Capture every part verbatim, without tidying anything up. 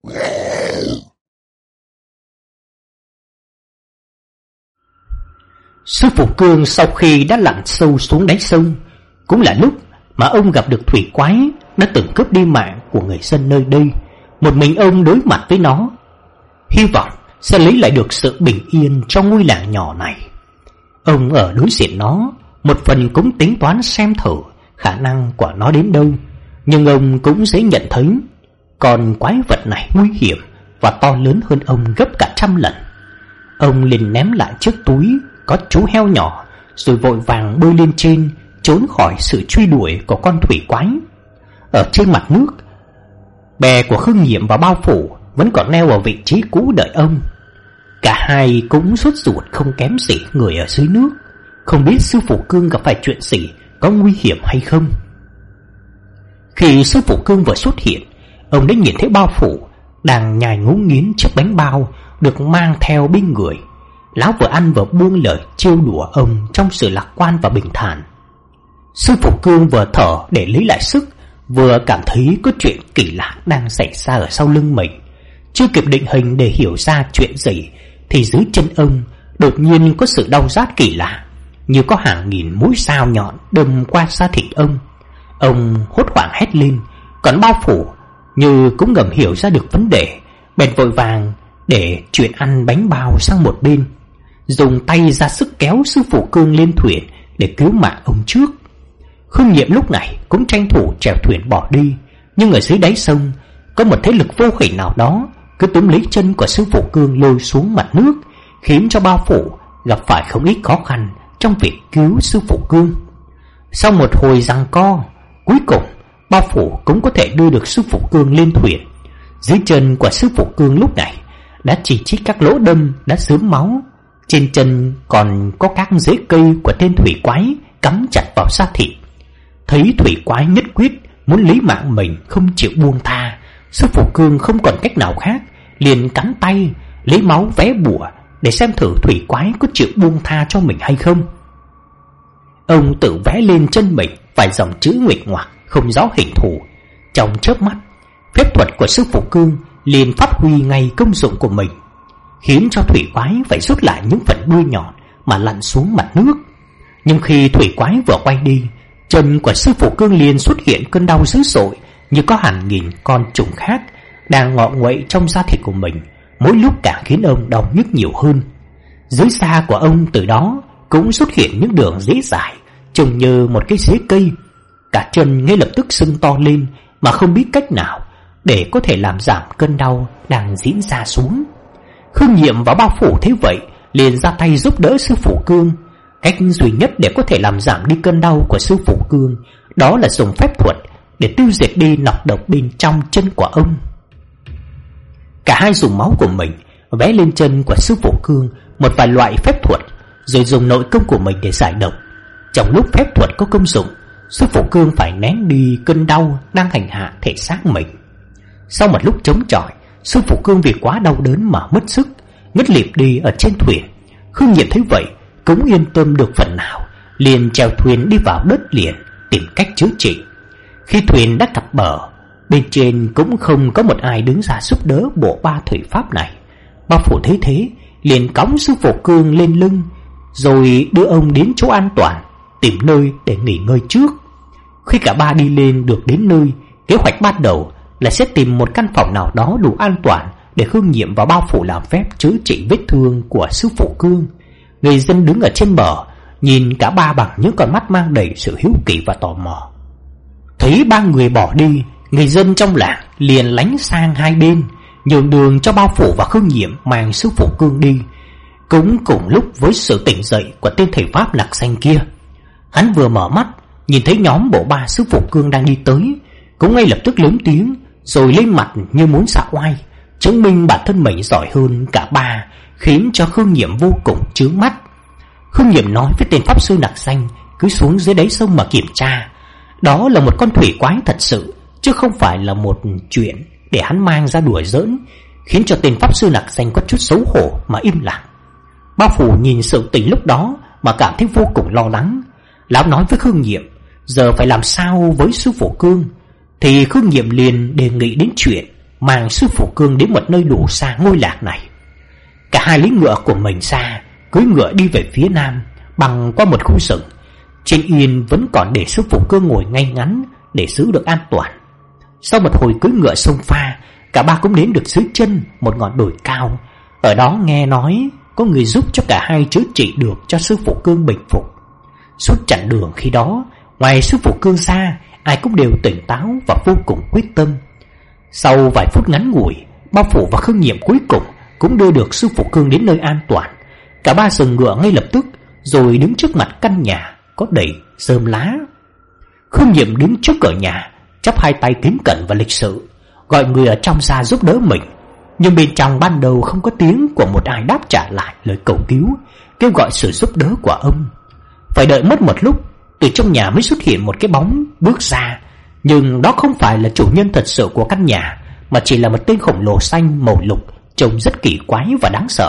Sư phụ Cương sau khi đã lặn sâu xuống đáy sông, cũng là lúc mà ông gặp được thủy quái đã từng cướp đi mạng của người dân nơi đây. Một mình ông đối mặt với nó, hy vọng sẽ lấy lại được sự bình yên trong ngôi làng nhỏ này. Ông ở đối diện nó, một phần cũng tính toán xem thử khả năng của nó đến đâu, nhưng ông cũng dễ nhận thấy con quái vật này nguy hiểm và to lớn hơn ông gấp cả trăm lần. Ông liền ném lại chiếc túi có chú heo nhỏ, rồi vội vàng bơi lên trên, trốn khỏi sự truy đuổi của con thủy quái. Ở trên mặt nước, bè của Khương Nhiệm và Bao Phủ vẫn còn neo ở vị trí cũ đợi ông. Cả hai cũng sốt ruột không kém gì người ở dưới nước, không biết sư phụ Cương gặp phải chuyện gì, có nguy hiểm hay không. Khi sư phụ Cương vừa xuất hiện, ông đã nhìn thấy Bao Phủ đang nhai ngấu nghiến chiếc bánh bao được mang theo bên người. Lão vừa ăn vừa buông lời trêu đùa ông trong sự lạc quan và bình thản. Sư phụ Cương vừa thở để lấy lại sức, vừa cảm thấy có chuyện kỳ lạ đang xảy ra ở sau lưng mình. Chưa kịp định hình để hiểu ra chuyện gì, thì dưới chân ông đột nhiên có sự đau rát kỳ lạ, như có hàng nghìn mũi dao nhọn đâm qua da thịt ông. Ông hốt hoảng hét lên, còn Bao Phủ như cũng ngầm hiểu ra được vấn đề, bèn vội vàng để chuyện ăn bánh bao sang một bên, dùng tay ra sức kéo sư phụ Cương lên thuyền để cứu mạng ông trước. Khương Nhiệm lúc này cũng tranh thủ chèo thuyền bỏ đi, nhưng ở dưới đáy sông có một thế lực vô hình nào đó cứ túm lấy chân của sư phụ Cương lôi xuống mặt nước, khiến cho Bao Phủ gặp phải không ít khó khăn trong việc cứu sư phụ Cương. Sau một hồi giằng co, cuối cùng Bao Phủ cũng có thể đưa được sư phụ Cương lên thuyền. Dưới chân của sư phụ Cương lúc này đã chỉ chít các lỗ đâm đã rớm máu, trên chân còn có các rễ cây của tên thủy quái cắm chặt vào da thịt. Thấy thủy quái nhất quyết muốn lấy mạng mình không chịu buông tha, sư phụ Cương không còn cách nào khác, liền cắn tay lấy máu vé bùa để xem thử thủy quái có chịu buông tha cho mình hay không. Ông tự vẽ lên chân mình vài dòng chữ nguệch ngoạc không rõ hình thù. Trong chớp mắt, phép thuật của sư phụ Cương liền phát huy ngay công dụng của mình, khiến cho thủy quái phải rút lại những phần đuôi nhọn mà lặn xuống mặt nước. Nhưng khi thủy quái vừa quay đi, chân của sư phụ Cương liền xuất hiện cơn đau dữ dội, như có hàng nghìn con trùng khác đang ngọ nguậy trong da thịt của mình, mỗi lúc càng khiến ông đau nhức nhiều hơn. Dưới da của ông từ đó cũng xuất hiện những đường rễ dài trông như một cái rễ cây. Cả chân ngay lập tức sưng to lên mà không biết cách nào để có thể làm giảm cơn đau đang diễn ra xuống. Khương Nhiệm và Bao Phủ thấy vậy liền ra tay giúp đỡ sư phụ Cương. Cách duy nhất để có thể làm giảm đi cơn đau của sư phụ Cương đó là dùng phép thuật để tiêu diệt đi nọc độc bên trong chân của ông. Cả hai dùng máu của mình vẽ lên chân của sư phụ Cương một vài loại phép thuật, rồi dùng nội công của mình để giải độc. Trong lúc phép thuật có công dụng, sư phụ Cương phải nén đi cơn đau đang hành hạ thể xác mình. Sau một lúc chống chọi, sư phụ Cương vì quá đau đớn mà mất sức, ngất lịm đi ở trên thuyền. Khương Nhiệm thấy vậy cũng yên tâm được phần nào, liền chèo thuyền đi vào đất liền tìm cách chữa trị. Khi thuyền đã cập bờ, bên trên cũng không có một ai đứng ra giúp đỡ bộ ba thủy pháp này. Bao Phủ thấy thế liền cõng sư phụ Cương lên lưng, rồi đưa ông đến chỗ an toàn, tìm nơi để nghỉ ngơi trước. Khi cả ba đi lên được đến nơi, kế hoạch ban đầu là sẽ tìm một căn phòng nào đó đủ an toàn để Khương Nhiệm và Bao Phủ làm phép chữa trị vết thương của sư phụ Cương. Người dân đứng ở trên bờ nhìn cả ba bằng những con mắt mang đầy sự hiếu kỳ và tò mò. Thấy ba người bỏ đi, người dân trong làng liền lánh sang hai bên, nhường đường cho Bao Phủ và Khương Nhiệm mang sư phụ Cương đi. Cũng cùng lúc với sự tỉnh dậy của tên thầy pháp nặc xanh kia, hắn vừa mở mắt nhìn thấy nhóm bộ ba sư phụ Cương đang đi tới, cũng ngay lập tức lớn tiếng rồi lên mặt như muốn xả oai, chứng minh bản thân mình giỏi hơn cả ba, khiến cho Khương Nhiệm vô cùng chướng mắt. Khương Nhiệm nói với tên pháp sư nặc xanh cứ xuống dưới đáy sông mà kiểm tra. Đó là một con thủy quái thật sự, chứ không phải là một chuyện để hắn mang ra đùa giỡn, khiến cho tên pháp sư nặc xanh có chút xấu hổ mà im lặng. Bao Phủ nhìn sự tình lúc đó mà cảm thấy vô cùng lo lắng. Lão nói với Khương Nhiệm giờ phải làm sao với sư phụ Cương, thì Khương Nhiệm liền đề nghị đến chuyện mang sư phụ Cương đến một nơi đủ xa ngôi làng này. Cả hai lấy ngựa của mình ra, cưỡi ngựa đi về phía nam, băng qua một khu rừng. Trên yên vẫn còn để sư phụ Cương ngồi ngay ngắn để giữ được an toàn. Sau một hồi cưỡi ngựa xông pha, cả ba cũng đến được dưới chân một ngọn đồi cao. Ở đó nghe nói có người giúp cho cả hai chữa trị được cho sư phụ Cương bình phục. Suốt chặng đường khi đó, ngoài sư phụ Cương ra, ai cũng đều tỉnh táo và vô cùng quyết tâm. Sau vài phút ngắn ngủi, Bao Phủ và Khương Nhiệm cuối cùng cũng đưa được sư phụ Cương đến nơi an toàn. Cả ba dừng ngựa ngay lập tức, rồi đứng trước mặt căn nhà có đầy rơm lá. Khương Nhiệm đứng trước cửa nhà, chắp hai tay kính cẩn và lịch sự, gọi người ở trong ra giúp đỡ mình. Nhưng bên trong ban đầu không có tiếng của một ai đáp trả lại lời cầu cứu, kêu gọi sự giúp đỡ của ông. Phải đợi mất một lúc, từ trong nhà mới xuất hiện một cái bóng bước ra. Nhưng đó không phải là chủ nhân thật sự của căn nhà, mà chỉ là một tên khổng lồ xanh màu lục, trông rất kỳ quái và đáng sợ.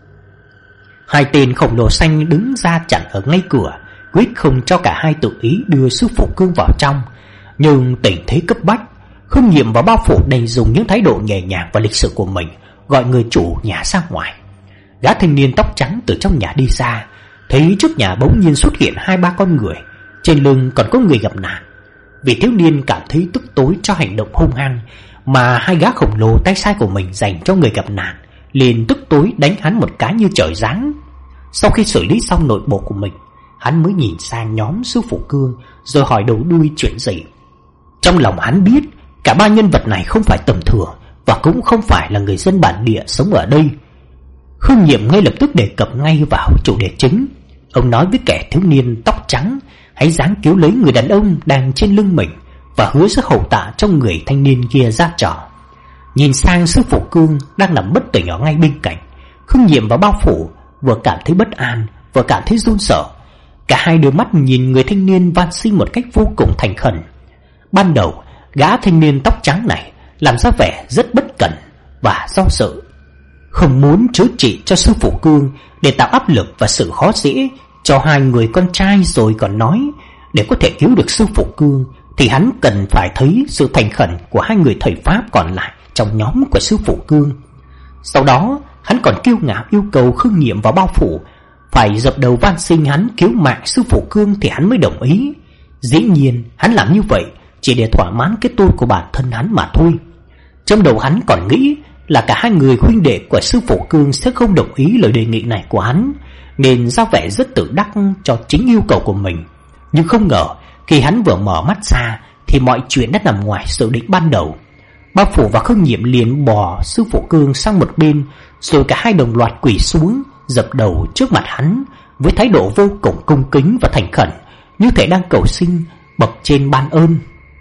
Hai tên khổng lồ xanh đứng ra chặn ở ngay cửa, quyết không cho cả hai tự ý đưa sư phụ Cương vào trong. Nhưng tình thế cấp bách, Khương Nhiệm và Bao Phủ đành dùng những thái độ nhẹ nhàng và lịch sự của mình gọi người chủ nhà ra ngoài. Gã thanh niên tóc trắng từ trong nhà đi ra, thấy trước nhà bỗng nhiên xuất hiện hai ba con người, trên lưng còn có người gặp nạn. Vì thiếu niên cảm thấy tức tối cho hành động hung hăng mà hai gã khổng lồ tay sai của mình dành cho người gặp nạn, liền tức tối đánh hắn một cái như trời giáng. Sau khi xử lý xong nội bộ của mình, hắn mới nhìn sang nhóm sư phụ Cương rồi hỏi đầu đuôi chuyện gì. Trong lòng hắn biết cả ba nhân vật này không phải tầm thường và cũng không phải là người dân bản địa sống ở đây. Khương Nhiệm ngay lập tức đề cập ngay vào chủ đề chính. Ông nói với kẻ thiếu niên tóc trắng hãy giáng cứu lấy người đàn ông đang trên lưng mình và hứa sẽ hậu tạ cho người thanh niên kia ra trò. Nhìn sang sư phụ Cương đang nằm bất tỉnh ở ngay bên cạnh, Khương Nhiệm và Bao Phủ vừa cảm thấy bất an vừa cảm thấy run sợ. Cả hai đưa mắt nhìn người thanh niên van xin một cách vô cùng thành khẩn. Ban đầu gã thanh niên tóc trắng này làm ra vẻ rất bất cẩn và do dự, không muốn chữa trị cho sư phụ Cương để tạo áp lực và sự khó dễ cho hai người con trai, rồi còn nói để có thể cứu được sư phụ Cương thì hắn cần phải thấy sự thành khẩn của hai người thầy Pháp còn lại trong nhóm của sư phụ Cương. Sau đó hắn còn kiêu ngạo yêu cầu Khương Nhiệm và Bao Phủ phải dập đầu van xin hắn cứu mạng sư phụ Cương thì hắn mới đồng ý. Dĩ nhiên hắn làm như vậy chỉ để thỏa mãn cái tôi của bản thân hắn mà thôi. Trong đầu hắn còn nghĩ là cả hai người huynh đệ của sư phụ Cương sẽ không đồng ý lời đề nghị này của hắn, nên ra vẻ rất tự đắc cho chính yêu cầu của mình. Nhưng không ngờ khi hắn vừa mở mắt ra thì mọi chuyện đã nằm ngoài dự định ban đầu. Bao Phủ và Khương Nhiệm liền bỏ sư phụ Cương sang một bên, rồi cả hai đồng loạt quỳ xuống dập đầu trước mặt hắn với thái độ vô cùng cung kính và thành khẩn, như thể đang cầu xin bậc trên ban ơn.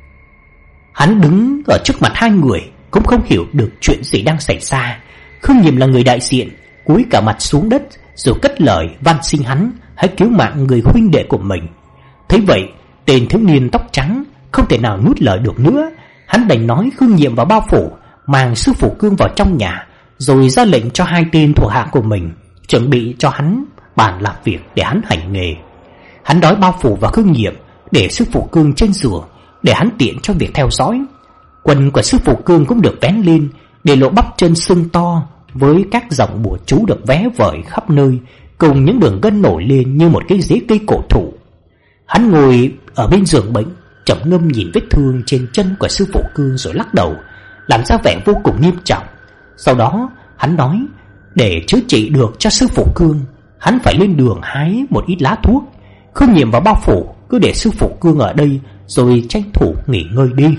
Hắn đứng ở trước mặt hai người cũng không hiểu được chuyện gì đang xảy ra. Khương Nhiệm là người đại diện, cúi cả mặt xuống đất rồi cất lời van xin hắn hãy cứu mạng người huynh đệ của mình. Thấy vậy, tên thiếu niên tóc trắng không thể nào nuốt lời được nữa. Hắn đành nói Khương Nhiệm và Bao Phủ mang sư phụ Cương vào trong nhà, rồi ra lệnh cho hai tên thuộc hạ của mình chuẩn bị cho hắn bàn làm việc để hắn hành nghề. Hắn đói Bao Phủ và Khương Nhiệm để sư phụ Cương trên giường để hắn tiện cho việc theo dõi. Quần của sư phụ Cương cũng được vén lên để lộ bắp chân sưng to với các dòng bùa chú được vé vời khắp nơi, cùng những đường gân nổi lên như một cái rễ cây cổ thụ. Hắn ngồi ở bên giường bệnh, trầm ngâm nhìn vết thương trên chân của sư phụ Cương rồi lắc đầu, làm ra vẻ vô cùng nghiêm trọng. Sau đó hắn nói để chữa trị được cho sư phụ Cương, hắn phải lên đường hái một ít lá thuốc. Khương Nhiệm và Bao Phủ cứ để sư phụ Cương ở đây rồi tranh thủ nghỉ ngơi đi.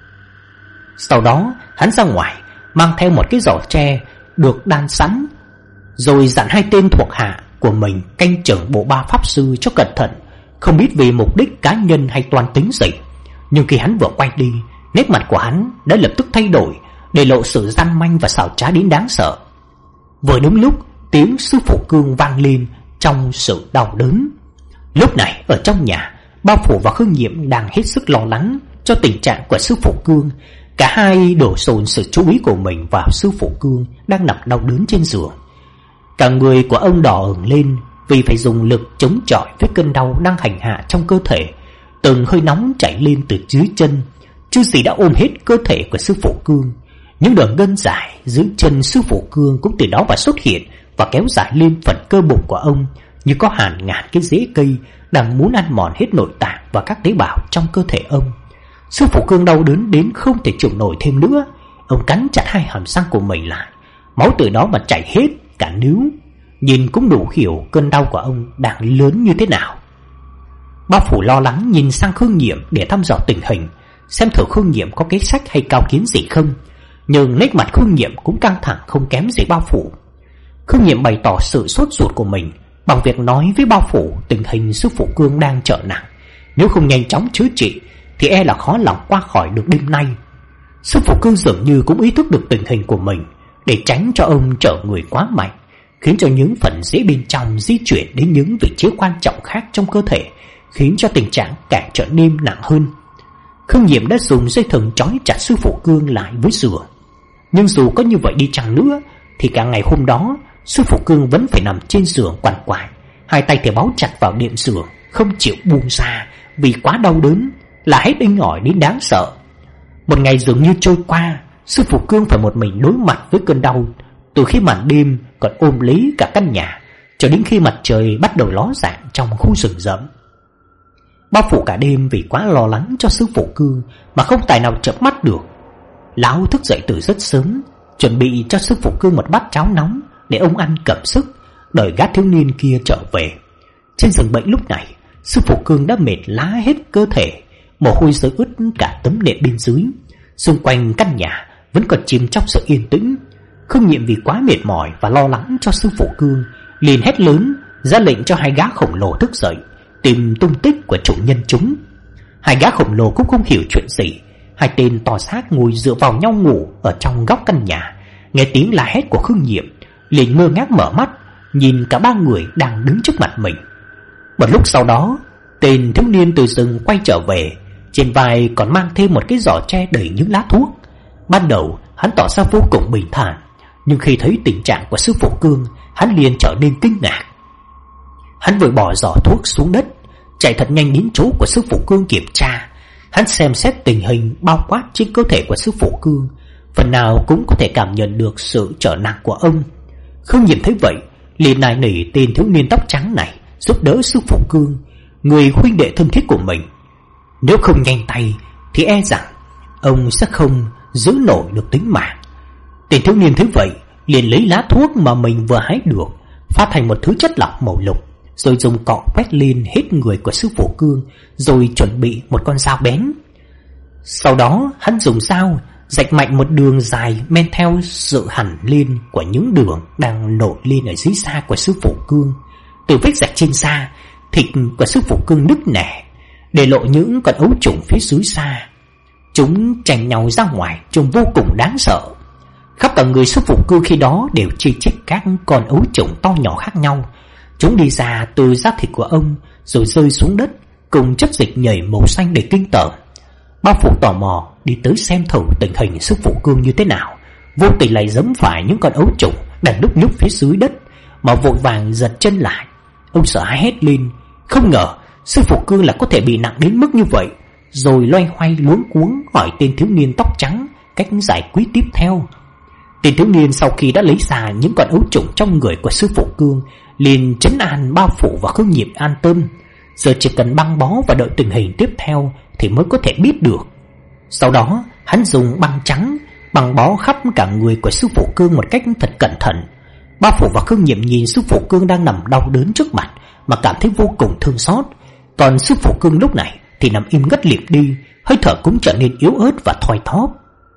Sau đó hắn ra ngoài mang theo một cái giỏ tre được đan sẵn, rồi dặn hai tên thuộc hạ của mình canh chừng bộ ba pháp sư cho cẩn thận, không biết vì mục đích cá nhân hay toan tính gì. Nhưng khi hắn vừa quay đi, nét mặt của hắn đã lập tức thay đổi, để lộ sự gian manh và xảo trá đến đáng sợ. Vừa đúng lúc tiếng sư phụ Cương vang lên trong sự đau đớn. Lúc này ở trong nhà, Bao Phủ và Khương Nhiệm đang hết sức lo lắng cho tình trạng của sư phụ Cương. Cả hai đổ dồn sự chú ý của mình vào sư phụ Cương đang nằm đau đớn trên giường. Cả người của ông đỏ ửng lên vì phải dùng lực chống chọi với cơn đau đang hành hạ trong cơ thể. Từng hơi nóng chảy lên từ dưới chân, chứ gì đã ôm hết cơ thể của sư phụ Cương. Những đường gân dài dưới chân sư phụ Cương cũng từ đó mà xuất hiện và kéo dài lên phần cơ bụng của ông, như có hàng ngàn cái rễ cây đang muốn ăn mòn hết nội tạng và các tế bào trong cơ thể ông. Sư phụ Cương đau đớn đến không thể chịu nổi thêm nữa. Ông cắn chặt hai hàm răng của mình lại, máu từ đó mà chảy hết cả níu. Nhìn cũng đủ hiểu cơn đau của ông đang lớn như thế nào. Bao phủ lo lắng nhìn sang Khương Nhiệm để thăm dò tình hình, xem thử Khương Nhiệm có kế sách hay cao kiến gì không. Nhưng nét mặt Khương Nhiệm cũng căng thẳng không kém gì Bao phủ. Khương Nhiệm bày tỏ sự sốt ruột của mình bằng việc nói với Bao phủ tình hình sư phụ Cương đang trở nặng, nếu không nhanh chóng chữa trị thì e là khó lòng qua khỏi được đêm nay. Sư phụ Cương dường như cũng ý thức được tình hình của mình, để tránh cho ông trở người quá mạnh, khiến cho những phần rễ bên trong di chuyển đến những vị trí quan trọng khác trong cơ thể, khiến cho tình trạng càng trở nên nặng hơn. Khương Nhiệm đã dùng dây thừng trói chặt sư phụ Cương lại với giường. Nhưng dù có như vậy đi chăng nữa thì cả ngày hôm đó sư phụ Cương vẫn phải nằm trên giường quằn quại, hai tay thì bấu chặt vào đệm giường, không chịu buông ra vì quá đau đớn, là hết inh ỏi đến đáng sợ. Một ngày dường như trôi qua, sư phụ Cương phải một mình đối mặt với cơn đau, từ khi màn đêm còn ôm lấy cả căn nhà cho đến khi mặt trời bắt đầu ló dạng trong khu rừng rậm. Bao phủ cả đêm vì quá lo lắng cho sư phụ Cương mà không tài nào chợp mắt được. Lão thức dậy từ rất sớm, chuẩn bị cho sư phụ Cương một bát cháo nóng để ông ăn cầm sức, đợi gã thiếu niên kia trở về. Trên giường bệnh lúc này, sư phụ Cương đã mệt lá hết cơ thể, mồ hôi rơi ướt cả tấm nệm bên dưới. Xung quanh căn nhà vẫn còn chìm trong sự yên tĩnh. Khương Nhiệm vì quá mệt mỏi và lo lắng cho sư phụ Cương, liền hét lớn ra lệnh cho hai gã khổng lồ thức dậy tìm tung tích của chủ nhân chúng. Hai gã khổng lồ cũng không hiểu chuyện gì. Hai tên to xác ngồi dựa vào nhau ngủ ở trong góc căn nhà, nghe tiếng la hét của Khương Nhiệm liền ngơ ngác mở mắt, nhìn cả ba người đang đứng trước mặt mình. Một lúc sau đó, tên thiếu niên từ rừng quay trở về, trên vai còn mang thêm một cái giỏ tre đầy những lá thuốc. Ban đầu hắn tỏ ra vô cùng bình thản, nhưng khi thấy tình trạng của sư phụ Cương, hắn liền trở nên kinh ngạc. Hắn vội bỏ giỏ thuốc xuống đất, chạy thật nhanh đến chỗ của sư phụ Cương kiểm tra. Hắn xem xét tình hình bao quát trên cơ thể của sư phụ Cương, phần nào cũng có thể cảm nhận được sự trở nặng của ông. Khương Nhiệm thấy vậy, liền nài nỉ tên thiếu niên tóc trắng này giúp đỡ sư phụ Cương, người huynh đệ thân thiết của mình. Nếu không nhanh tay thì e rằng ông sẽ không giữ nổi được tính mạng. Tên thiếu niên thấy vậy, liền lấy lá thuốc mà mình vừa hái được, pha thành một thứ chất lỏng màu lục, rồi dùng cọ quét lên hết người của sư phụ Cương, rồi chuẩn bị một con dao bén. Sau đó hắn dùng dao rạch mạnh một đường dài men theo sự hằn lên của những đường đang nổi lên ở dưới da của sư phụ Cương. Từ vết rạch trên da, thịt của sư phụ Cương nứt nẻ, để lộ những con ấu trùng phía dưới da. Chúng tranh nhau ra ngoài trông vô cùng đáng sợ. Khắp cả người sư phụ Cương khi đó đều chi chít các con ấu trùng to nhỏ khác nhau. Chúng đi ra từ da thịt của ông, rồi rơi xuống đất cùng chất dịch nhầy màu xanh để kinh tởm. Bao phủ tò mò đi tới xem thử tình hình sư phụ Cương như thế nào, vô tình lại giẫm phải những con ấu trùng đang núp nhúc phía dưới đất, mà vội vàng giật chân lại. Ông sợ hãi hét lên, không ngờ sư phụ Cương là có thể bị nặng đến mức như vậy, rồi loay hoay luống cuống hỏi tên thiếu niên tóc trắng cách giải quyết tiếp theo. Tên thiếu niên sau khi đã lấy ra những con ấu trùng trong người của sư phụ Cương, liền trấn an Bao phủ và Khương Nhiệm an tâm. Giờ chỉ cần băng bó và đợi tình hình tiếp theo thì mới có thể biết được. Sau đó hắn dùng băng trắng băng bó khắp cả người của sư phụ Cương một cách thật cẩn thận. Bao phủ và Khương Nhiệm nhìn sư phụ Cương đang nằm đau đớn trước mặt mà cảm thấy vô cùng thương xót. Còn sư phụ Cương lúc này thì nằm im ngất lịm đi, hơi thở cũng trở nên yếu ớt và thoi thóp.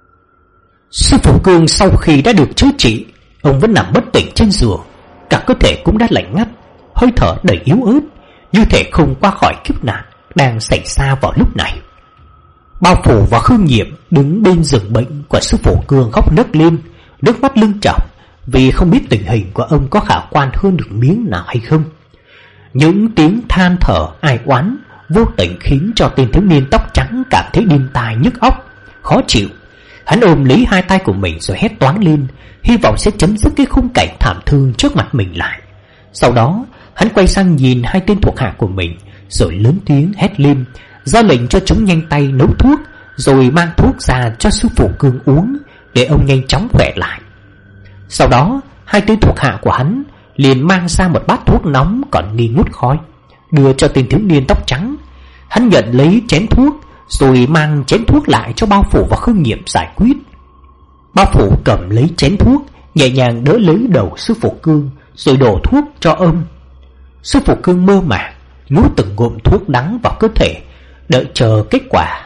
Sư phụ Cương sau khi đã được chữa trị, ông vẫn nằm bất tỉnh trên giường, cả cơ thể cũng đã lạnh ngắt, hơi thở đầy yếu ớt, như thể không qua khỏi kiếp nạn đang xảy ra vào lúc này. Bao phủ và Khương Nhiệm đứng bên giường bệnh của sư phụ Cương khóc nấc lên, nước mắt lưng tròng, vì không biết tình hình của ông có khả quan hơn được miếng nào hay không. Những tiếng than thở ai oán vô tình khiến cho tên thiếu niên tóc trắng cảm thấy đinh tai nhức óc, khó chịu. Hắn ôm lấy hai tay của mình rồi hét toáng lên, hy vọng sẽ chấm dứt cái khung cảnh thảm thương trước mặt mình lại. Sau đó hắn quay sang nhìn hai tên thuộc hạ của mình, rồi lớn tiếng hét lên, ra lệnh cho chúng nhanh tay nấu thuốc, rồi mang thuốc ra cho sư phụ Cương uống, để ông nhanh chóng khỏe lại. Sau đó hai tên thuộc hạ của hắn liền mang ra một bát thuốc nóng còn nghi ngút khói, đưa cho tên thiếu niên tóc trắng. Hắn nhận lấy chén thuốc, rồi mang chén thuốc lại cho Bao Phủ và Khương Nhiệm giải quyết. Bao Phủ cầm lấy chén thuốc, nhẹ nhàng đỡ lấy đầu sư phụ Cương, rồi đổ thuốc cho ông. Sư phụ Cương mơ màng nuốt từng ngụm thuốc đắng vào cơ thể, đợi chờ kết quả.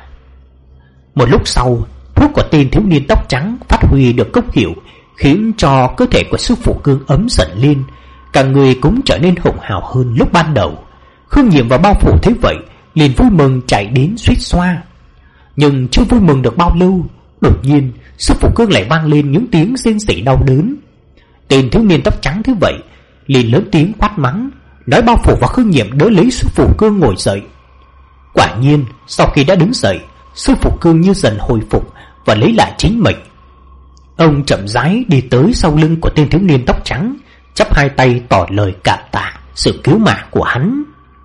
Một lúc sau, thuốc của tên thiếu niên tóc trắng phát huy được công hiệu, khiến cho cơ thể của sư phụ Cương ấm dần lên, cả người cũng trở nên hùng hào hơn lúc ban đầu. Khương Nhiệm và Bao Phủ thấy vậy liền vui mừng chạy đến suýt xoa. Nhưng chưa vui mừng được bao lâu, đột nhiên sư phụ Cương lại vang lên những tiếng rên rỉ đau đớn. Tên thiếu niên tóc trắng thấy vậy liền lớn tiếng quát mắng, nói Bao Phủ và Khương Nhiệm đỡ lấy sư phụ Cương ngồi dậy. Quả nhiên sau khi đã đứng dậy, sư phụ Cương như dần hồi phục và lấy lại chính mình. Ông chậm rãi đi tới sau lưng của tên thiếu niên tóc trắng, chắp hai tay tỏ lời cảm tạ sự cứu mạng của hắn.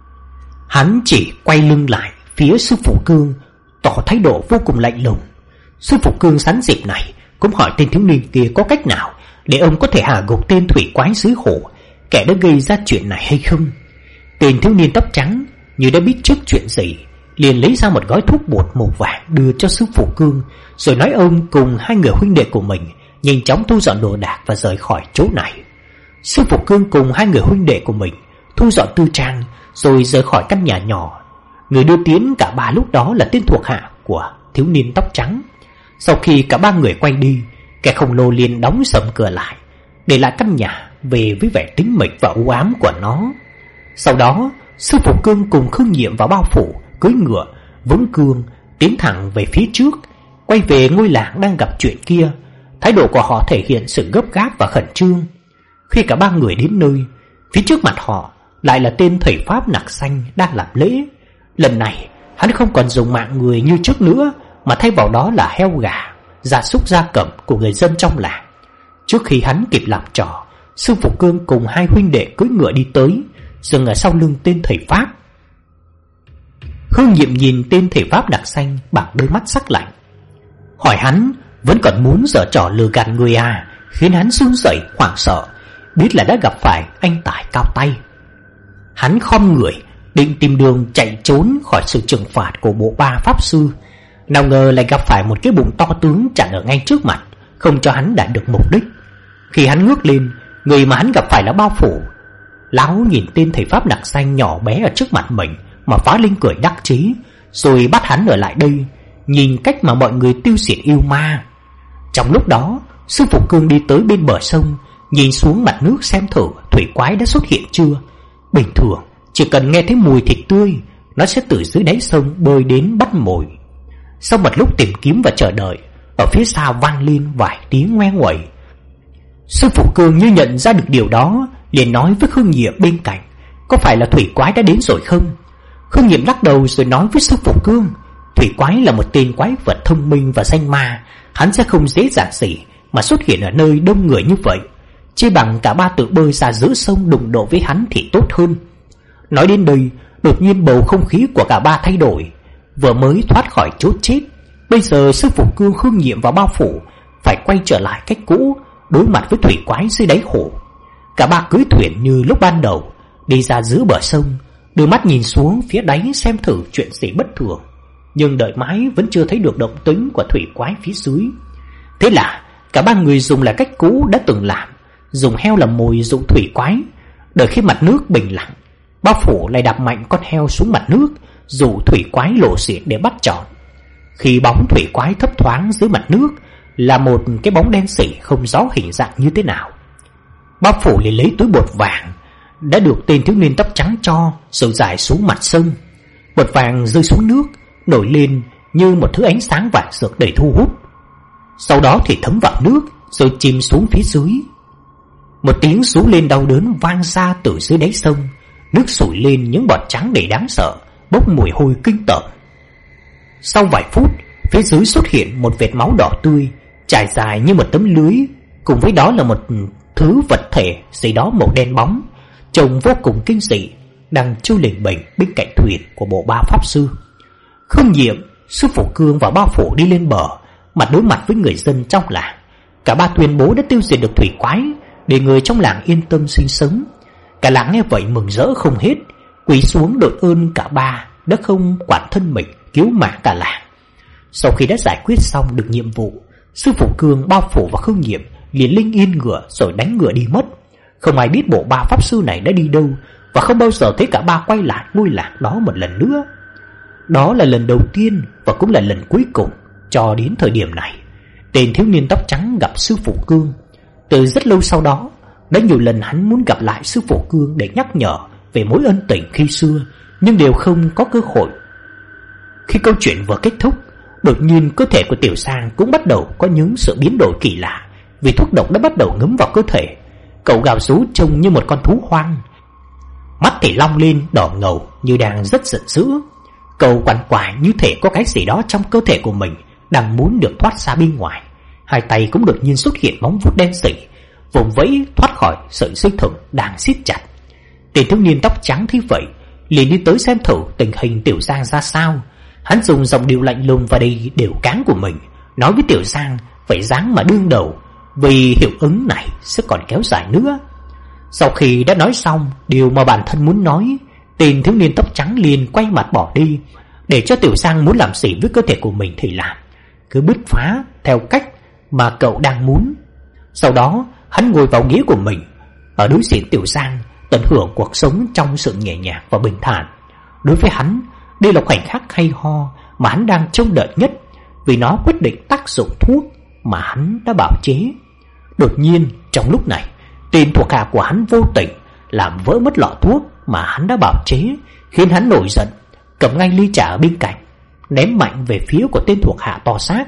Hắn chỉ quay lưng lại phía sư phụ Cương, tỏ thái độ vô cùng lạnh lùng. Sư phụ Cương sẵn dịp này cũng hỏi tên thiếu niên kia có cách nào để ông có thể hạ gục tên thủy quái dưới hồ, kẻ đã gây ra chuyện này hay không. Tên thiếu niên tóc trắng như đã biết trước chuyện gì, liền lấy ra một gói thuốc bột màu vàng đưa cho sư phụ Cương, rồi nói ông cùng hai người huynh đệ của mình nhanh chóng thu dọn đồ đạc và rời khỏi chỗ này. Sư phụ Cương cùng hai người huynh đệ của mình thu dọn tư trang rồi rời khỏi căn nhà nhỏ. Người đưa tiến cả ba lúc đó là tên thuộc hạ của thiếu niên tóc trắng. Sau khi cả ba người quay đi, kẻ khổng lồ liền đóng sầm cửa lại, để lại căn nhà về với vẻ tĩnh mịch và u ám của nó. Sau đó sư phụ Cương cùng Khương Nhiệm và Bao Phủ cưỡi ngựa vững cương tiến thẳng về phía trước, quay về ngôi làng đang gặp chuyện kia. Thái độ của họ thể hiện sự gấp gáp và khẩn trương. Khi cả ba người đến nơi, phía trước mặt họ lại là tên thầy pháp nặc xanh đang làm lễ. Lần này hắn không còn dùng mạng người như trước nữa, mà thay vào đó là heo gà, gia súc gia cầm của người dân trong làng. Trước khi hắn kịp làm trò, sư phụ Cương cùng hai huynh đệ cưỡi ngựa đi tới, dừng ở sau lưng tên thầy pháp. Khương Nhiệm nhìn tên thầy pháp nặc xanh bằng đôi mắt sắc lạnh, hỏi hắn vẫn còn muốn giở trò lừa gạt người à, khiến hắn run rẩy hoảng sợ, biết là đã gặp phải anh tài cao tay. Hắn khom người định tìm đường chạy trốn khỏi sự trừng phạt của bộ ba pháp sư, nào ngờ lại gặp phải một cái bụng to tướng chặn ở ngay trước mặt, không cho hắn đạt được mục đích. Khi hắn ngước lên, người mà hắn gặp phải là Bao Phủ. Lão nhìn tên thầy pháp nặc xanh nhỏ bé ở trước mặt mình mà phá lên cười đắc chí, rồi bắt hắn ở lại đây, nhìn cách mà mọi người tiêu diệt yêu ma. Trong lúc đó, sư phụ Cương đi tới bên bờ sông, nhìn xuống mặt nước xem thử thủy quái đã xuất hiện chưa. Bình thường chỉ cần nghe thấy mùi thịt tươi, nó sẽ từ dưới đáy sông bơi đến bắt mồi. Sau một lúc tìm kiếm và chờ đợi, ở phía xa vang lên vài tiếng ngoe nguẩy. Sư phụ Cương như nhận ra được điều đó, liền nói với Khương Nhiệm bên cạnh, có phải là thủy quái đã đến rồi không? Khương Nhiệm lắc đầu rồi nói với sư phụ Cương, thủy quái là một tên quái vật thông minh và danh ma, hắn sẽ không dễ dàng gì mà xuất hiện ở nơi đông người như vậy. Chỉ bằng cả ba tự bơi ra giữa sông đụng độ với hắn thì tốt hơn. Nói đến đây, đột nhiên bầu không khí của cả ba thay đổi. Vừa mới thoát khỏi chỗ chết, bây giờ sư phụ Cương, Khương Nhiệm và Bao Phủ phải quay trở lại cách cũ, đối mặt với thủy quái dưới đáy hồ. Cả ba cưỡi thuyền như lúc ban đầu, đi ra giữa bờ sông, đưa mắt nhìn xuống phía đáy xem thử chuyện gì bất thường. Nhưng đợi mãi vẫn chưa thấy được động tĩnh của thủy quái phía dưới. Thế là cả ba người dùng lại cách cũ đã từng làm, dùng heo làm mồi dụ thủy quái. Đợi khi mặt nước bình lặng, Bao Phủ lại đạp mạnh con heo xuống mặt nước, dụ thủy quái lộ diện để bắt trọn. Khi bóng thủy quái thấp thoáng dưới mặt nước là một cái bóng đen sì không rõ hình dạng như thế nào. Bao Phủ liền lấy túi bột vàng đã được tên thiếu niên tóc trắng cho, rồi giải xuống mặt sông. Bột vàng rơi xuống nước, nổi lên như một thứ ánh sáng vàng rực đầy thu hút. Sau đó thì thấm vào nước, rồi chìm xuống phía dưới. Một tiếng rú lên đau đớn vang ra từ dưới đáy sông. Nước sủi lên những bọt trắng đầy đáng sợ, bốc mùi hôi kinh tởm. Sau vài phút, phía dưới xuất hiện một vệt máu đỏ tươi trải dài như một tấm lưới, cùng với đó là một thứ vật thể gì đó màu đen bóng, trông vô cùng kinh dị, đang trôi lềnh bềnh bên cạnh thuyền của bộ ba pháp sư. Khương Nhiệm, sư phụ Cương và Bao Phủ đi lên bờ, mặt đối mặt với người dân trong làng. Cả ba tuyên bố đã tiêu diệt được thủy quái, để người trong làng yên tâm sinh sống. Cả làng nghe vậy mừng rỡ không hết, quỳ xuống đội ơn cả ba đã không quản thân mình, cứu mạng cả làng. Sau khi đã giải quyết xong được nhiệm vụ, sư phụ Cương, Bao Phủ và Khương Nhiệm liền linh yên ngựa rồi đánh ngựa đi mất. Không ai biết bộ ba pháp sư này đã đi đâu, và không bao giờ thấy cả ba quay lại ngôi làng đó một lần nữa. Đó là lần đầu tiên và cũng là lần cuối cùng cho đến thời điểm này. Tên thiếu niên tóc trắng gặp sư phụ Cương. Từ rất lâu sau đó, đã nhiều lần hắn muốn gặp lại sư phụ Cương để nhắc nhở về mối ân tình khi xưa, nhưng đều không có cơ hội. Khi câu chuyện vừa kết thúc, đột nhiên cơ thể của Tiểu Sang cũng bắt đầu có những sự biến đổi kỳ lạ, vì thuốc độc đã bắt đầu ngấm vào cơ thể. Cậu gào rú trông như một con thú hoang, mắt thì long lên đỏ ngầu như đang rất giận dữ. Cậu quằn quại như thể có cái gì đó trong cơ thể của mình đang muốn được thoát ra bên ngoài. Hai tay cũng đột nhiên xuất hiện móng vuốt đen sì, vùng vẫy thoát khỏi sợi dây thừng đang siết chặt. Tên thiếu niên tóc trắng thấy vậy liền đi tới xem thử tình hình Tiểu Giang ra sao. Hắn dùng giọng điệu lạnh lùng và đầy đều cáng của mình nói với Tiểu Giang phải ráng mà đương đầu, vì hiệu ứng này sẽ còn kéo dài nữa. Sau khi đã nói xong điều mà bản thân muốn nói, tên thiếu niên tóc trắng liền quay mặt bỏ đi, để cho Tiểu Giang muốn làm gì với cơ thể của mình thì làm, cứ bứt phá theo cách mà cậu đang muốn. Sau đó hắn ngồi vào ghế của mình ở đối diện Tiểu Giang, tận hưởng cuộc sống trong sự nhẹ nhàng và bình thản. Đối với hắn, đây là khoảnh khắc hay ho mà hắn đang trông đợi nhất, vì nó quyết định tác dụng thuốc mà hắn đã bào chế. Đột nhiên trong lúc này, tên thuộc hạ của hắn vô tình làm vỡ mất lọ thuốc mà hắn đã bào chế, khiến hắn nổi giận, cầm ngay ly trà ở bên cạnh, ném mạnh về phía của tên thuộc hạ to xác.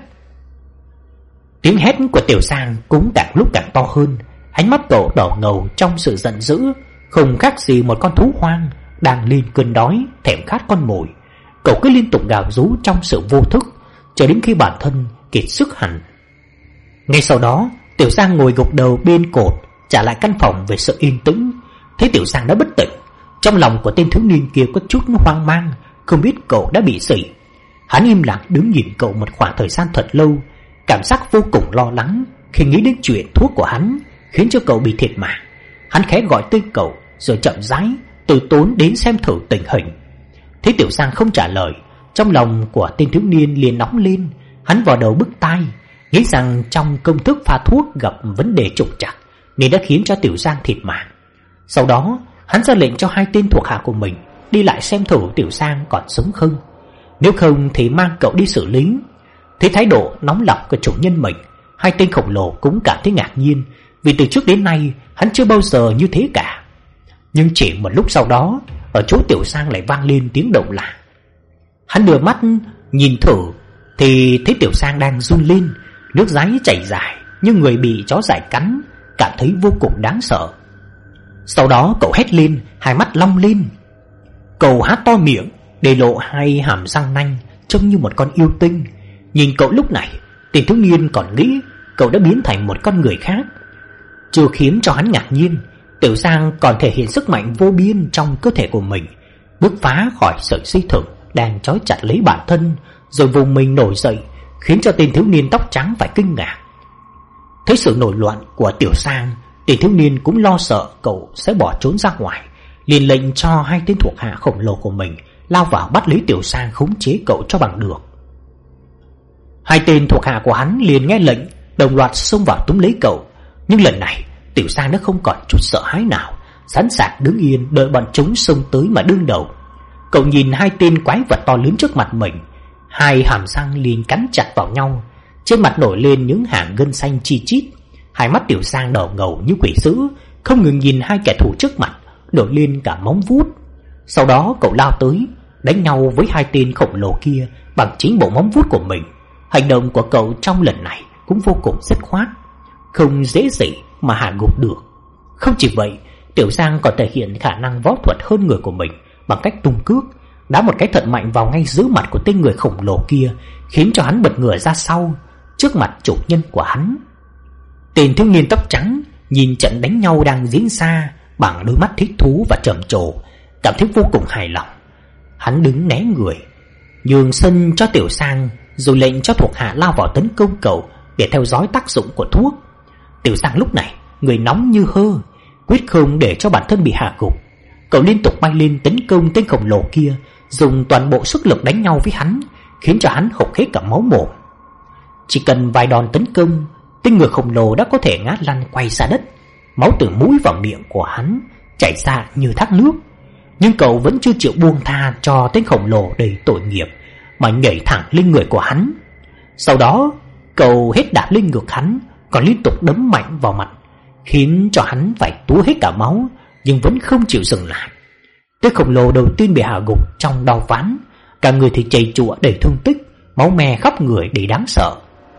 Tiếng hét của Tiểu Giang cũng càng lúc càng to hơn, ánh mắt cậu đỏ ngầu trong sự giận dữ, không khác gì một con thú hoang đang lên cơn đói thèm khát con mồi. Cậu cứ liên tục gào rú trong sự vô thức cho đến khi bản thân kiệt sức hẳn. Ngay sau đó, Tiểu Giang ngồi gục đầu bên cột, trả lại căn phòng về sự yên tĩnh. Thấy Tiểu Giang đã bất tỉnh, trong lòng của tên thiếu niên kia có chút hoang mang, không biết cậu đã bị gì. Hắn im lặng đứng nhìn cậu một khoảng thời gian thật lâu, cảm giác vô cùng lo lắng khi nghĩ đến chuyện thuốc của hắn khiến cho cậu bị thiệt mạng. Hắn khẽ gọi tên cậu rồi chậm rãi từ tốn đến xem thử tình hình. Thấy Tiểu Giang không trả lời, trong lòng của tên thiếu niên liền nóng lên. Hắn vào đầu bứt tai, nghĩ rằng trong công thức pha thuốc gặp vấn đề trục trặc nên đã khiến cho Tiểu Giang thiệt mạng. Sau đó hắn ra lệnh cho hai tên thuộc hạ của mình đi lại xem thử Tiểu Giang còn sống không, nếu không thì mang cậu đi xử lý. Thấy thái độ nóng lòng của chủ nhân mình, hai tên khổng lồ cũng cảm thấy ngạc nhiên, vì từ trước đến nay hắn chưa bao giờ như thế cả. Nhưng chỉ một lúc sau đó, ở chỗ Tiểu Giang lại vang lên tiếng động lạ. Hắn đưa mắt nhìn thử thì thấy Tiểu Giang đang run lên, nước dãi chảy dài như người bị chó dại cắn, cảm thấy vô cùng đáng sợ. Sau đó cậu hét lên, hai mắt long lên. Cậu há to miệng để lộ hai hàm răng nanh, trông như một con yêu tinh. Nhìn cậu lúc này, tên thiếu niên còn nghĩ cậu đã biến thành một con người khác. Chưa khiến cho hắn ngạc nhiên, Tiểu Giang còn thể hiện sức mạnh vô biên trong cơ thể của mình, bứt phá khỏi sợi dây thừng đang trói chặt lấy bản thân, rồi vùng mình nổi dậy, khiến cho tên thiếu niên tóc trắng phải kinh ngạc. Thấy sự nổi loạn của Tiểu Giang, tên thiếu niên cũng lo sợ cậu sẽ bỏ trốn ra ngoài, liền lệnh cho hai tên thuộc hạ khổng lồ của mình lao vào bắt lấy Tiểu Giang, khống chế cậu cho bằng được. Hai tên thuộc hạ của hắn liền nghe lệnh, đồng loạt xông vào túm lấy cậu. Nhưng lần này Tiểu Giang đã không còn chút sợ hãi nào, sẵn sàng đứng yên đợi bọn chúng xông tới mà đương đầu. Cậu nhìn hai tên quái vật to lớn trước mặt mình, hai hàm răng liền cắn chặt vào nhau, trên mặt nổi lên những hàng gân xanh chi chít. Hai mắt Tiểu Giang đỏ ngầu như quỷ dữ, không ngừng nhìn hai kẻ thù trước mặt, nổi lên cả móng vuốt. Sau đó cậu lao tới, đánh nhau với hai tên khổng lồ kia bằng chính bộ móng vuốt của mình. Hành động của cậu trong lần này cũng vô cùng dứt khoát, không dễ gì mà hạ gục được. Không chỉ vậy, Tiểu Giang còn thể hiện khả năng võ thuật hơn người của mình bằng cách tung cước, đá một cái thật mạnh vào ngay giữa mặt của tên người khổng lồ kia, khiến cho hắn bật ngửa ra sau trước mặt chủ nhân của hắn. Tên thiếu niên tóc trắng nhìn trận đánh nhau đang diễn ra bằng đôi mắt thích thú và trầm trồ, cảm thấy vô cùng hài lòng. Hắn đứng né người, nhường sân cho Tiểu Giang rồi lệnh cho thuộc hạ lao vào tấn công cậu để theo dõi tác dụng của thuốc. Tiểu Giang lúc này người nóng như hơ, quyết không để cho bản thân bị hạ gục. Cậu liên tục bay lên tấn công tên khổng lồ kia, dùng toàn bộ sức lực đánh nhau với hắn, khiến cho hắn hộc hết cả máu mồm. Chỉ cần vài đòn tấn công, tên ngựa khổng lồ đã có thể ngã lăn quay ra đất. Máu từ mũi và miệng của hắn chảy ra như thác nước. Nhưng cậu vẫn chưa chịu buông tha cho tên khổng lồ đầy tội nghiệp, mà nhảy thẳng lên người của hắn. Sau đó cậu hết đạp lên ngực hắn, còn liên tục đấm mạnh vào mặt, khiến cho hắn phải túa hết cả máu, nhưng vẫn không chịu dừng lại. Tên khổng lồ đầu tiên bị hạ gục trong đau ván, cả người thì chảy chụa đầy thương tích, máu me khắp người đầy đáng sợ.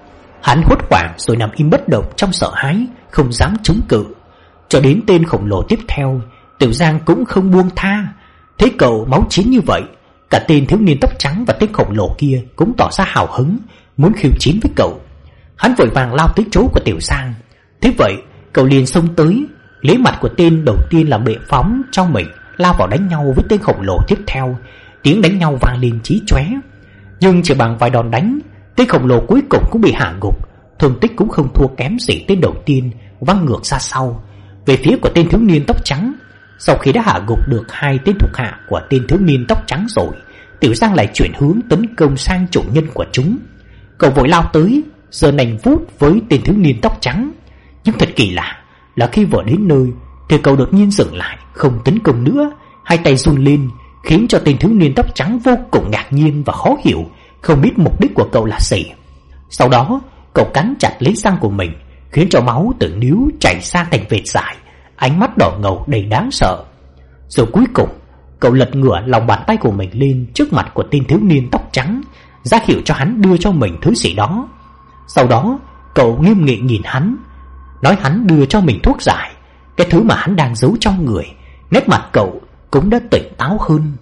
Hắn hốt hoảng rồi nằm im bất động trong sợ hãi, không dám chống cự. Cho đến tên khổng lồ tiếp theo, Tiểu Giang cũng không buông tha. Thấy cậu máu chín như vậy, cả tên thiếu niên tóc trắng và tên khổng lồ kia cũng tỏ ra hào hứng, muốn khiêu chiến với cậu. Hắn vội vàng lao tới chỗ của Tiểu Giang. Thế vậy cậu liền xông tới, lấy mặt của tên đầu tiên làm bệ phóng trong mình, lao vào đánh nhau với tên khổng lồ tiếp theo. Tiếng đánh nhau vang lên chí chóe. Nhưng chỉ bằng vài đòn đánh, tên khổng lồ cuối cùng cũng bị hạ gục, thương tích cũng không thua kém gì tên đầu tiên, văng ngược ra sau về phía của tên thiếu niên tóc trắng. Sau khi đã hạ gục được hai tên thuộc hạ của tên thiếu niên tóc trắng rồi, Tiểu Giang lại chuyển hướng tấn công sang chủ nhân của chúng. Cậu vội lao tới, giơ nành vuốt với tên thiếu niên tóc trắng. Nhưng thật kỳ lạ là khi vừa đến nơi thì cậu đột nhiên dừng lại, không tấn công nữa. Hai tay run lên, khiến cho tên thiếu niên tóc trắng vô cùng ngạc nhiên và khó hiểu, không biết mục đích của cậu là gì. Sau đó cậu cắn chặt lấy răng của mình, khiến cho máu từ níu chảy ra thành vệt dài, ánh mắt đỏ ngầu đầy đáng sợ. Rồi cuối cùng cậu lật ngửa lòng bàn tay của mình lên trước mặt của tên thiếu niên tóc trắng, ra hiệu cho hắn đưa cho mình thứ gì đó. Sau đó cậu nghiêm nghị nhìn hắn, nói hắn đưa cho mình thuốc giải, cái thứ mà hắn đang giấu trong người. Nét mặt cậu cũng đã tỉnh táo hơn.